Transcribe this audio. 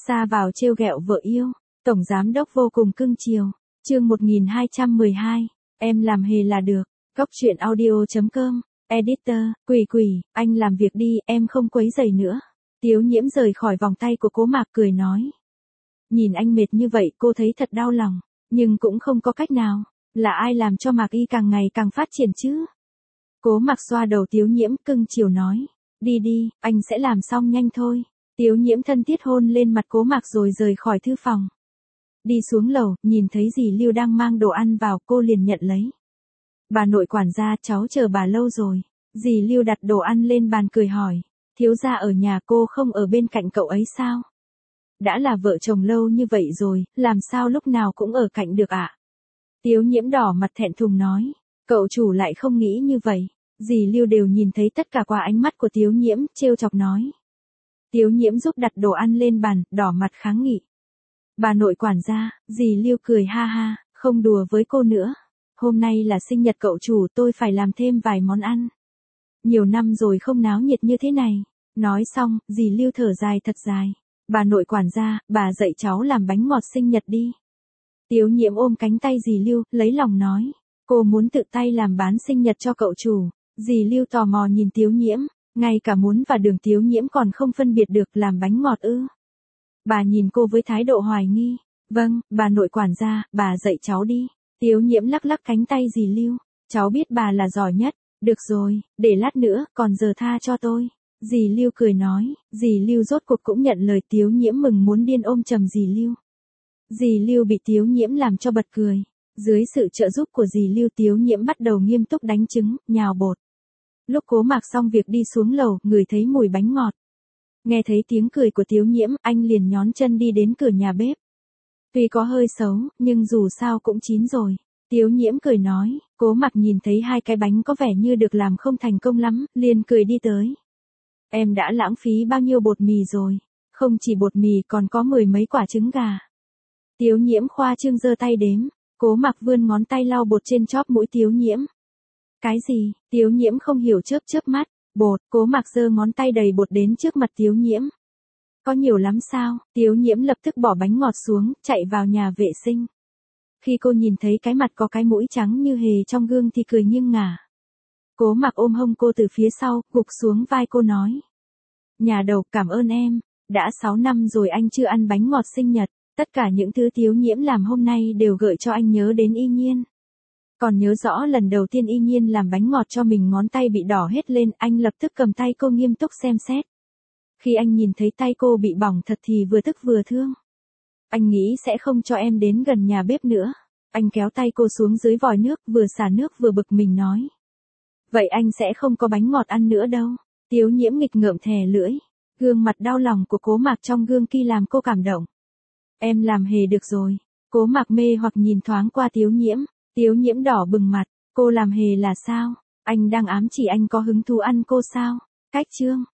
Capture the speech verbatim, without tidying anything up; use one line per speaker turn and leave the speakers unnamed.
Xa vào trêu ghẹo vợ yêu, tổng giám đốc vô cùng cưng chiều. Chương một nghìn hai trăm mười hai, em làm hề là được. Góc truyện audio chấm com. Editor, Quỷ Quỷ, anh làm việc đi, em không quấy rầy nữa. Tiếu Nhiễm rời khỏi vòng tay của Cố Mạc cười nói. Nhìn anh mệt như vậy cô thấy thật đau lòng, nhưng cũng không có cách nào, là ai làm cho Mạc Y càng ngày càng phát triển chứ? Cố Mạc xoa đầu Tiếu Nhiễm cưng chiều nói. Đi đi, anh sẽ làm xong nhanh thôi. Tiếu Nhiễm thân thiết hôn lên mặt Cố Mạc rồi rời khỏi thư phòng. Đi xuống lầu, nhìn thấy dì Lưu đang mang đồ ăn vào, cô liền nhận lấy. Bà nội quản gia, cháu chờ bà lâu rồi. Dì Lưu đặt đồ ăn lên bàn cười hỏi. Thiếu gia ở nhà, cô không ở bên cạnh cậu ấy sao? Đã là vợ chồng lâu như vậy rồi, làm sao lúc nào cũng ở cạnh được ạ? À? Tiếu Nhiễm đỏ mặt thẹn thùng nói. Cậu chủ lại không nghĩ như vậy. Dì Lưu đều nhìn thấy tất cả qua ánh mắt của Tiếu Nhiễm, trêu chọc nói. Tiếu Nhiễm giúp đặt đồ ăn lên bàn, đỏ mặt kháng nghị. Bà nội quản gia, dì Lưu cười ha ha, không đùa với cô nữa. Hôm nay là sinh nhật cậu chủ, tôi phải làm thêm vài món ăn. Nhiều năm rồi không náo nhiệt như thế này. Nói xong, dì Lưu thở dài thật dài. Bà nội quản gia, bà dạy cháu làm bánh ngọt sinh nhật đi. Tiếu Nhiễm ôm cánh tay dì Lưu, lấy lòng nói. Cô muốn tự tay làm bán sinh nhật cho cậu chủ. Dì Lưu tò mò nhìn Tiếu Nhiễm, ngay cả muối và đường Tiếu Nhiễm còn không phân biệt được, làm bánh ngọt ư? Bà nhìn cô với thái độ hoài nghi. Vâng, bà nội quản gia, bà dạy cháu đi. Tiếu Nhiễm lắc lắc cánh tay dì Lưu. Cháu biết bà là giỏi nhất. Được rồi, để lát nữa, còn giờ tha cho tôi. Dì Lưu cười nói. Dì Lưu rốt cuộc cũng nhận lời. Tiếu Nhiễm mừng muốn điên ôm chầm dì Lưu. Dì Lưu bị Tiếu Nhiễm làm cho bật cười. Dưới sự trợ giúp của dì Lưu, Tiếu Nhiễm bắt đầu nghiêm túc đánh trứng, nhào bột. Lúc Cố Mạc xong việc đi xuống lầu, ngửi thấy mùi bánh ngọt. Nghe thấy tiếng cười của Tiếu Nhiễm, anh liền nhón chân đi đến cửa nhà bếp. Tuy có hơi xấu, nhưng dù sao cũng chín rồi. Tiếu Nhiễm cười nói. Cố Mạc nhìn thấy hai cái bánh có vẻ như được làm không thành công lắm, liền cười đi tới. Em đã lãng phí bao nhiêu bột mì rồi? Không chỉ bột mì còn có mười mấy quả trứng gà. Tiếu Nhiễm khoa trương giơ tay đếm. Cố Mạc vươn ngón tay lau bột trên chóp mũi Tiếu Nhiễm. Cái gì? Tiếu Nhiễm không hiểu, chớp chớp mắt. Bột. Cố Mạc giơ ngón tay đầy bột đến trước mặt Tiếu Nhiễm. Có nhiều lắm sao? Tiếu Nhiễm lập tức bỏ bánh ngọt xuống, chạy vào nhà vệ sinh. Khi cô nhìn thấy cái mặt có cái mũi trắng như hề trong gương thì cười nghiêng ngả. Cố Mạc ôm hông cô từ phía sau, gục xuống vai cô nói. Nhà đầu, cảm ơn em. Đã sáu năm rồi anh chưa ăn bánh ngọt sinh nhật. Tất cả những thứ Tiếu Nhiễm làm hôm nay đều gợi cho anh nhớ đến Y Nhiên. Còn nhớ rõ lần đầu tiên Y Nhiên làm bánh ngọt cho mình, ngón tay bị đỏ hết lên, anh lập tức cầm tay cô nghiêm túc xem xét. Khi anh nhìn thấy tay cô bị bỏng thật thì vừa tức vừa thương. Anh nghĩ sẽ không cho em đến gần nhà bếp nữa. Anh kéo tay cô xuống dưới vòi nước, vừa xả nước vừa bực mình nói. Vậy anh sẽ không có bánh ngọt ăn nữa đâu. Tiếu Nhiễm nghịch ngợm thè lưỡi. Gương mặt đau lòng của Cố Mạc trong gương kia làm cô cảm động. Em làm hề được rồi. Cố Mạc mê hoặc nhìn thoáng qua Tiếu Nhiễm. Tiếu Nhiễm đỏ bừng mặt. Cô làm hề là sao? Anh đang ám chỉ anh có hứng thú ăn cô sao? Cách chương.